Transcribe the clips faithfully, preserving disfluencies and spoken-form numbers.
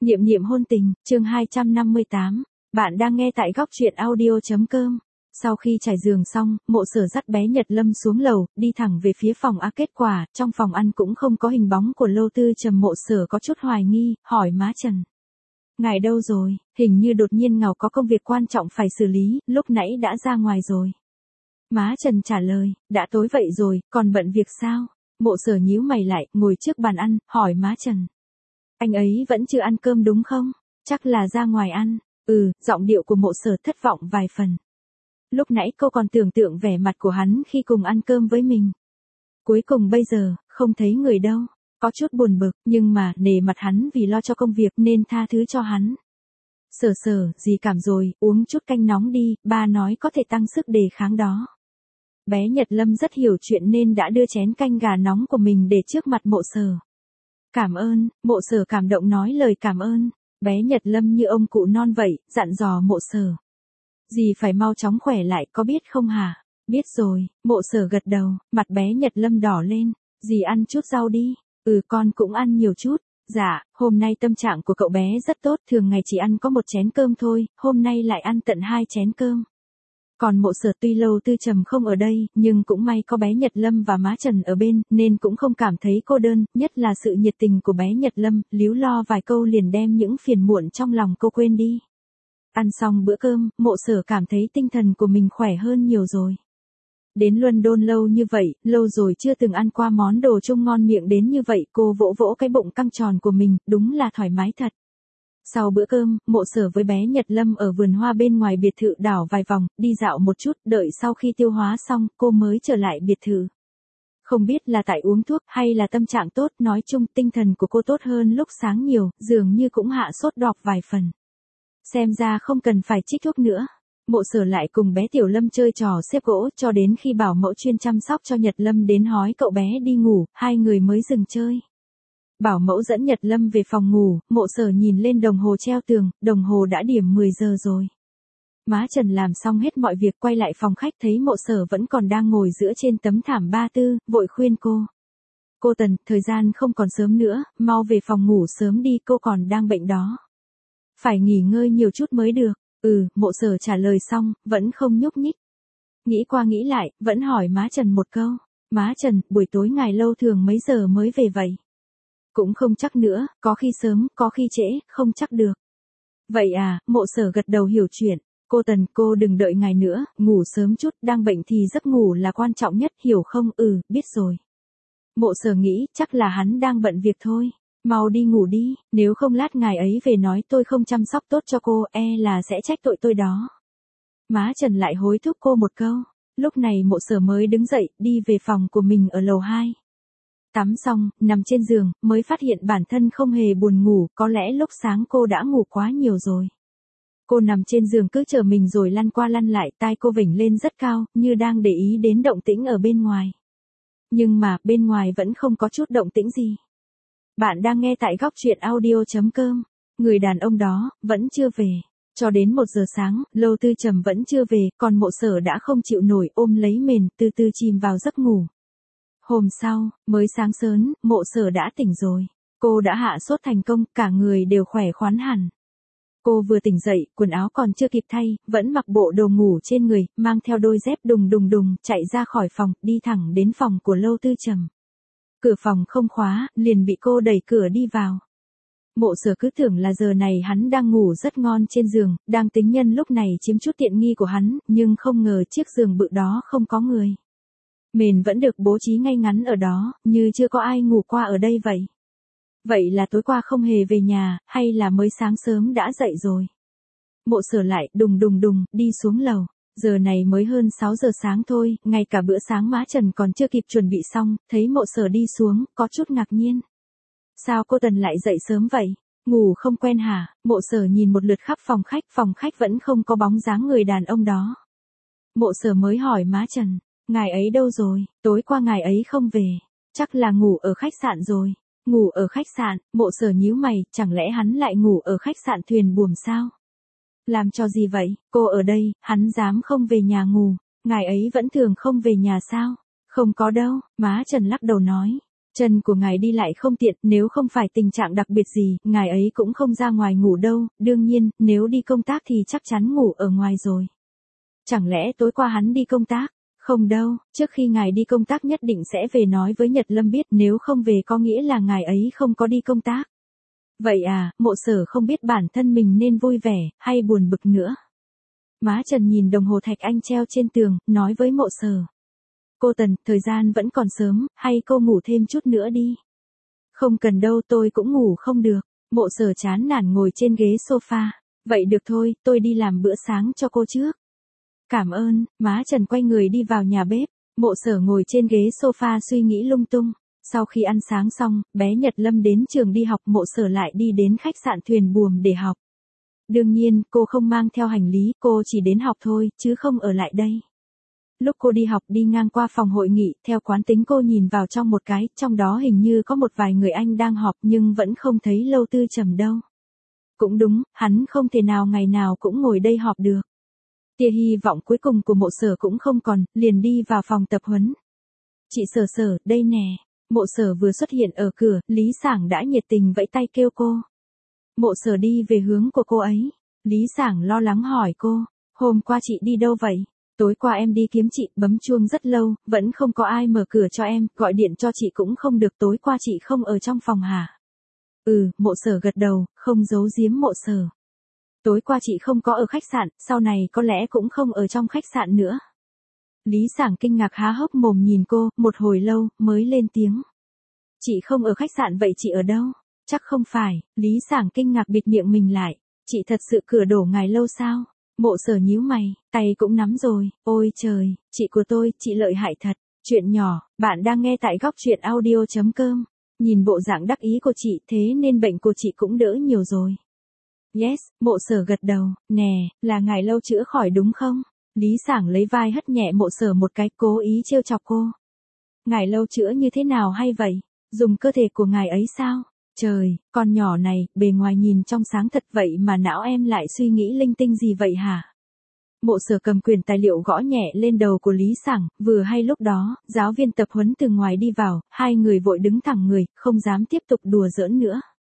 Niệm niệm hôn tình, chương hai trăm năm mươi tám. Bạn đang nghe tại góc truyện audio.com. Sau khi trải giường xong, Mộ Sở dắt bé Nhật Lâm xuống lầu, đi thẳng về phía phòng A. Kết quả, trong phòng ăn cũng không có hình bóng của Lâu Tư Trầm. Mộ Sở có chút hoài nghi, hỏi má Trần. Ngài đâu rồi? Hình như đột nhiên ngào có công việc quan trọng phải xử lý, lúc nãy đã ra ngoài rồi. Má Trần trả lời, đã tối vậy rồi, còn bận việc sao? Mộ Sở nhíu mày lại, ngồi trước bàn ăn, hỏi má Trần. Anh ấy vẫn chưa ăn cơm đúng không? Chắc là ra ngoài ăn. Ừ, giọng điệu của Mộ Sở thất vọng vài phần. Lúc nãy cô còn tưởng tượng vẻ mặt của hắn khi cùng ăn cơm với mình. Cuối cùng bây giờ, không thấy người đâu. Có chút buồn bực, nhưng mà, nể mặt hắn vì lo cho công việc nên tha thứ cho hắn. Sở Sở, gì cảm rồi, uống chút canh nóng đi, ba nói có thể tăng sức đề kháng đó. Bé Nhật Lâm rất hiểu chuyện nên đã đưa chén canh gà nóng của mình để trước mặt Mộ Sở. Cảm ơn, Mộ Sở cảm động nói lời cảm ơn. Bé Nhật Lâm như ông cụ non vậy, dặn dò Mộ Sở. Dì phải mau chóng khỏe lại có biết không hả? Biết rồi, Mộ Sở gật đầu, mặt bé Nhật Lâm đỏ lên. Dì ăn chút rau đi. Ừ, con cũng ăn nhiều chút. Dạ, hôm nay tâm trạng của cậu bé rất tốt, thường ngày chỉ ăn có một chén cơm thôi, hôm nay lại ăn tận hai chén cơm. Còn Mộ Sở tuy Lâu Tư Trầm không ở đây, nhưng cũng may có bé Nhật Lâm và má Trần ở bên, nên cũng không cảm thấy cô đơn, nhất là sự nhiệt tình của bé Nhật Lâm, líu lo vài câu liền đem những phiền muộn trong lòng cô quên đi. Ăn xong bữa cơm, Mộ Sở cảm thấy tinh thần của mình khỏe hơn nhiều rồi. Đến London lâu như vậy, lâu rồi chưa từng ăn qua món đồ trông ngon miệng đến như vậy, cô vỗ vỗ cái bụng căng tròn của mình, đúng là thoải mái thật. Sau bữa cơm, Mộ Sở với bé Nhật Lâm ở vườn hoa bên ngoài biệt thự đảo vài vòng, đi dạo một chút, đợi sau khi tiêu hóa xong, cô mới trở lại biệt thự. Không biết là tại uống thuốc hay là tâm trạng tốt, nói chung tinh thần của cô tốt hơn lúc sáng nhiều, dường như cũng hạ sốt đọc vài phần. Xem ra không cần phải trích thuốc nữa. Mộ Sở lại cùng bé Tiểu Lâm chơi trò xếp gỗ cho đến khi bảo mẫu chuyên chăm sóc cho Nhật Lâm đến hói cậu bé đi ngủ, hai người mới dừng chơi. Bảo mẫu dẫn Nhật Lâm về phòng ngủ, Mộ Sở nhìn lên đồng hồ treo tường, đồng hồ đã điểm mười giờ rồi. Má Trần làm xong hết mọi việc quay lại phòng khách thấy Mộ Sở vẫn còn đang ngồi giữa trên tấm thảm ba tư, vội khuyên cô. Cô Tần, thời gian không còn sớm nữa, mau về phòng ngủ sớm đi, cô còn đang bệnh đó. Phải nghỉ ngơi nhiều chút mới được. Ừ, Mộ Sở trả lời xong, vẫn không nhúc nhích. Nghĩ qua nghĩ lại, vẫn hỏi má Trần một câu. Má Trần, buổi tối ngài Lâu thường mấy giờ mới về vậy? Cũng không chắc nữa, có khi sớm, có khi trễ, không chắc được. Vậy à, Mộ Sở gật đầu hiểu chuyện. Cô Tần, cô đừng đợi ngài nữa, ngủ sớm chút, đang bệnh thì giấc ngủ là quan trọng nhất, hiểu không? Ừ, biết rồi. Mộ Sở nghĩ, chắc là hắn đang bận việc thôi. Mau đi ngủ đi, nếu không lát ngài ấy về nói tôi không chăm sóc tốt cho cô, e là sẽ trách tội tôi đó. Má Trần lại hối thúc cô một câu. Lúc này Mộ Sở mới đứng dậy, đi về phòng của mình ở lầu hai. Tắm xong, nằm trên giường, mới phát hiện bản thân không hề buồn ngủ, có lẽ lúc sáng cô đã ngủ quá nhiều rồi. Cô nằm trên giường cứ chờ mình rồi lăn qua lăn lại, tai cô vểnh lên rất cao, như đang để ý đến động tĩnh ở bên ngoài. Nhưng mà, bên ngoài vẫn không có chút động tĩnh gì. Bạn đang nghe tại góc truyện audio.com. Người đàn ông đó, vẫn chưa về. Cho đến một giờ sáng, Lâu Tư Trầm vẫn chưa về, còn Mộ Sở đã không chịu nổi ôm lấy mền, từ từ chìm vào giấc ngủ. Hôm sau, mới sáng sớm, Mộ Sở đã tỉnh rồi. Cô đã hạ sốt thành công, cả người đều khỏe khoắn hẳn. Cô vừa tỉnh dậy, quần áo còn chưa kịp thay, vẫn mặc bộ đồ ngủ trên người, mang theo đôi dép đùng đùng đùng, chạy ra khỏi phòng, đi thẳng đến phòng của Lâu Tư Trầm. Cửa phòng không khóa, liền bị cô đẩy cửa đi vào. Mộ Sở cứ tưởng là giờ này hắn đang ngủ rất ngon trên giường, đang tính nhân lúc này chiếm chút tiện nghi của hắn, nhưng không ngờ chiếc giường bự đó không có người. Mền vẫn được bố trí ngay ngắn ở đó, như chưa có ai ngủ qua ở đây vậy. Vậy là tối qua không hề về nhà, hay là mới sáng sớm đã dậy rồi? Mộ Sở lại đùng đùng đùng, đi xuống lầu. Giờ này mới hơn sáu giờ sáng thôi, ngay cả bữa sáng má Trần còn chưa kịp chuẩn bị xong, thấy Mộ Sở đi xuống, có chút ngạc nhiên. Sao cô Tần lại dậy sớm vậy? Ngủ không quen hả? Mộ Sở nhìn một lượt khắp phòng khách, phòng khách vẫn không có bóng dáng người đàn ông đó. Mộ Sở mới hỏi má Trần, ngài ấy đâu rồi? Tối qua ngài ấy không về, chắc là ngủ ở khách sạn rồi. Ngủ ở khách sạn? Mộ Sở nhíu mày, chẳng lẽ hắn lại ngủ ở khách sạn Thuyền Buồm sao? Làm cho gì vậy? Cô ở đây, hắn dám không về nhà ngủ. Ngài ấy vẫn thường không về nhà sao? Không có đâu, má Trần lắc đầu nói. Chân của ngài đi lại không tiện, nếu không phải tình trạng đặc biệt gì, ngài ấy cũng không ra ngoài ngủ đâu, đương nhiên, nếu đi công tác thì chắc chắn ngủ ở ngoài rồi. Chẳng lẽ tối qua hắn đi công tác? Không đâu, trước khi ngài đi công tác nhất định sẽ về nói với Nhật Lâm biết, nếu không về có nghĩa là ngài ấy không có đi công tác. Vậy à, Mộ Sở không biết bản thân mình nên vui vẻ, hay buồn bực nữa. Má Trần nhìn đồng hồ thạch anh treo trên tường, nói với Mộ Sở. Cô Tần, thời gian vẫn còn sớm, hay cô ngủ thêm chút nữa đi. Không cần đâu, tôi cũng ngủ không được. Mộ Sở chán nản ngồi trên ghế sofa. Vậy được thôi, tôi đi làm bữa sáng cho cô trước. Cảm ơn. Má Trần quay người đi vào nhà bếp. Mộ Sở ngồi trên ghế sofa suy nghĩ lung tung. Sau khi ăn sáng xong, bé Nhật Lâm đến trường đi học, Mộ Sở lại đi đến khách sạn Thuyền Buồm để học. Đương nhiên, cô không mang theo hành lý, cô chỉ đến học thôi, chứ không ở lại đây. Lúc cô đi học đi ngang qua phòng hội nghị, theo quán tính cô nhìn vào trong một cái, trong đó hình như có một vài người anh đang họp nhưng vẫn không thấy Lâu Tư Trầm đâu. Cũng đúng, hắn không thể nào ngày nào cũng ngồi đây họp được. Tia hy vọng cuối cùng của Mộ Sở cũng không còn, liền đi vào phòng tập huấn. Chị Sở Sở, đây nè. Mộ Sở vừa xuất hiện ở cửa, Lý Sảng đã nhiệt tình vẫy tay kêu cô. Mộ Sở đi về hướng của cô ấy. Lý Sảng lo lắng hỏi cô, hôm qua chị đi đâu vậy? Tối qua em đi kiếm chị, bấm chuông rất lâu, vẫn không có ai mở cửa cho em, gọi điện cho chị cũng không được, tối qua chị không ở trong phòng hả? Ừ, Mộ Sở gật đầu, không giấu giếm Mộ Sở. Tối qua chị không có ở khách sạn, sau này có lẽ cũng không ở trong khách sạn nữa. Lý Sảng kinh ngạc há hốc mồm nhìn cô, một hồi lâu, mới lên tiếng. Chị không ở khách sạn vậy chị ở đâu? Chắc không phải, Lý Sảng kinh ngạc bịt miệng mình lại. Chị thật sự cửa đổ ngài Lâu sao? Mộ Sở nhíu mày, tay cũng nắm rồi, ôi trời, chị của tôi, chị lợi hại thật. Chuyện nhỏ, bạn đang nghe tại góc truyện audio chấm com. Nhìn bộ dạng đắc ý của chị thế nên bệnh của chị cũng đỡ nhiều rồi. Yes, Mộ Sở gật đầu, nè, là ngài Lâu chữa khỏi đúng không? Lý Sảng lấy vai hất nhẹ Mộ Sở một cái, cố ý trêu chọc cô. Ngài Lâu chữa như thế nào hay vậy? Dùng cơ thể của ngài ấy sao? Trời, con nhỏ này, bề ngoài nhìn trong sáng thật vậy mà não em lại suy nghĩ linh tinh gì vậy hả? Mộ Sở cầm quyển tài liệu gõ nhẹ lên đầu của Lý Sảng, vừa hay lúc đó, giáo viên tập huấn từ ngoài đi vào, hai người vội đứng thẳng người, không dám tiếp tục đùa giỡn nữa.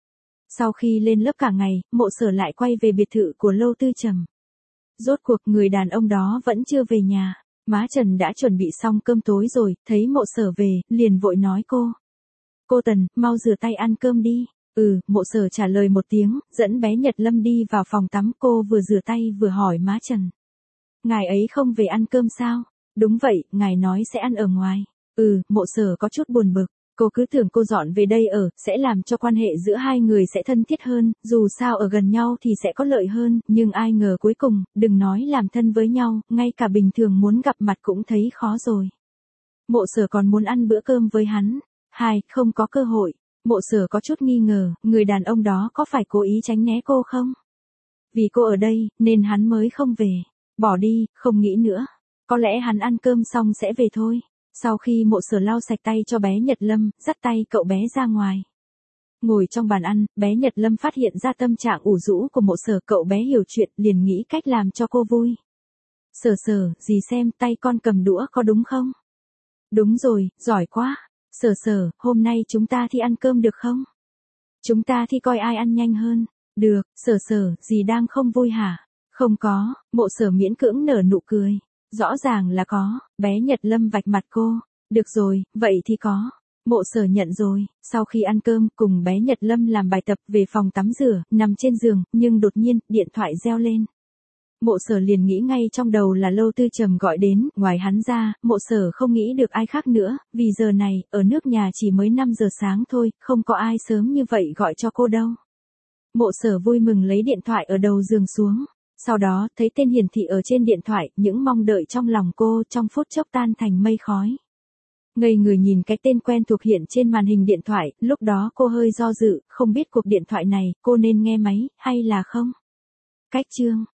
Sau khi lên lớp cả ngày, Mộ Sở lại quay về biệt thự của Lâu Tư Trầm. Rốt cuộc người đàn ông đó vẫn chưa về nhà, má Trần đã chuẩn bị xong cơm tối rồi, thấy Mộ Sở về, liền vội nói cô. Cô Tần, mau rửa tay ăn cơm đi. Ừ, Mộ Sở trả lời một tiếng, dẫn bé Nhật Lâm đi vào phòng tắm, cô vừa rửa tay vừa hỏi má Trần. Ngài ấy không về ăn cơm sao? Đúng vậy, ngài nói sẽ ăn ở ngoài. Ừ, Mộ Sở có chút buồn bực. Cô cứ tưởng cô dọn về đây ở, sẽ làm cho quan hệ giữa hai người sẽ thân thiết hơn, dù sao ở gần nhau thì sẽ có lợi hơn, nhưng ai ngờ cuối cùng, đừng nói làm thân với nhau, ngay cả bình thường muốn gặp mặt cũng thấy khó rồi. Mộ Sở còn muốn ăn bữa cơm với hắn. Hai, không có cơ hội. Mộ Sở có chút nghi ngờ, người đàn ông đó có phải cố ý tránh né cô không? Vì cô ở đây, nên hắn mới không về. Bỏ đi, không nghĩ nữa. Có lẽ hắn ăn cơm xong sẽ về thôi. Sau khi Mộ Sở lau sạch tay cho bé Nhật Lâm, dắt tay cậu bé ra ngoài. Ngồi trong bàn ăn, bé Nhật Lâm phát hiện ra tâm trạng ủ rũ của Mộ Sở, cậu bé hiểu chuyện, liền nghĩ cách làm cho cô vui. Sở Sở, dì xem tay con cầm đũa có đúng không? Đúng rồi, giỏi quá. Sở Sở, hôm nay chúng ta thi ăn cơm được không? Chúng ta thi coi ai ăn nhanh hơn. Được, Sở Sở, dì đang không vui hả? Không có, Mộ Sở miễn cưỡng nở nụ cười. Rõ ràng là có, bé Nhật Lâm vạch mặt cô. Được rồi, vậy thì có. Mộ Sở nhận rồi, sau khi ăn cơm, cùng bé Nhật Lâm làm bài tập về phòng tắm rửa, nằm trên giường, nhưng đột nhiên, điện thoại reo lên. Mộ Sở liền nghĩ ngay trong đầu là Lâu Tư Trầm gọi đến, ngoài hắn ra, Mộ Sở không nghĩ được ai khác nữa, vì giờ này, ở nước nhà chỉ mới năm giờ sáng thôi, không có ai sớm như vậy gọi cho cô đâu. Mộ Sở vui mừng lấy điện thoại ở đầu giường xuống, sau đó, thấy tên hiển thị ở trên điện thoại, những mong đợi trong lòng cô trong phút chốc tan thành mây khói. Ngây người nhìn cái tên quen thuộc hiện trên màn hình điện thoại, lúc đó cô hơi do dự, không biết cuộc điện thoại này, cô nên nghe máy, hay là không? Cách chương